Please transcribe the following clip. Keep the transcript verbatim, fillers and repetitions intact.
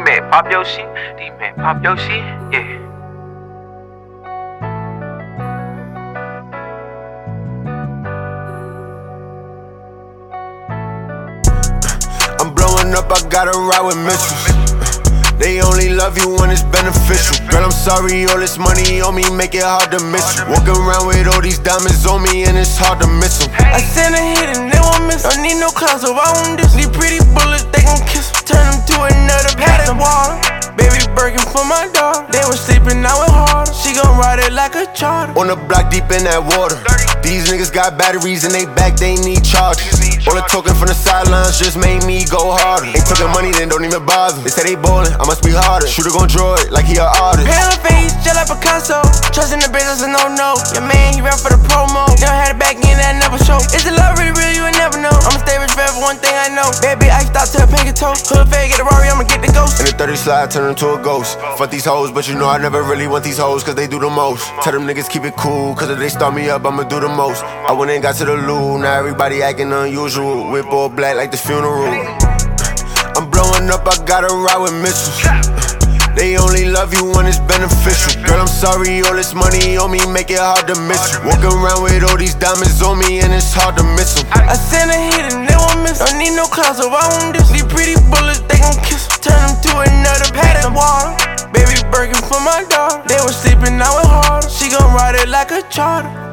man pop your shit, these man pop your shit, yeah. I'm blowing up, I gotta ride with missiles. They only love you when it's beneficial. Girl, I'm sorry, all this money on me make it hard to miss you. Walking around with all these diamonds on me and it's hard to miss them. I send a hit and they won't miss. Don't need no clouds, so I won't diss. These pretty bullets, they gon' kiss. Turn them to another pattern water. Baby Birkin for my dog. They was sleeping, now it harder. She gon' ride it like a charter. On the block deep in that water. These niggas got batteries in they back, they need charges. All the talking from the sidelines just made me go harder. Ain't talking money, then don't even bother. They say they ballin', I must be harder. Shooter gon' draw it like he a artist. Pale face, just like Picasso. Trust in the business a no-no. Your man, he ran for the promo. Never had it back in, that never show. Is the love really real? You would never know. I'ma stay rich forever, one thing I know. Baby, I stop to a pinky toe. Hood fade, get a Rory, I'ma get the ghost. In the thirty slide, turn into a ghost. Fuck these hoes, but you know I never really want these hoes, cause they do the most. Tell them niggas keep it cool, cause if they start me up, I'ma do the most. I went and got to the loo, now everybody acting unusual. Whip all black like the funeral. I'm blowing up, I gotta ride with missiles. They only love you when it's beneficial. Girl, I'm sorry, all this money on me make it hard to miss you. Walking around with all these diamonds on me and it's hard to miss them. I send a hit and they won't miss. Don't need no clouds, so I won't diss. These pretty bullets, they gon' kiss. Turn them to another pattern water. Baby Birkin for my dog. They was sleeping, now it harder. She gon' ride it like a charter.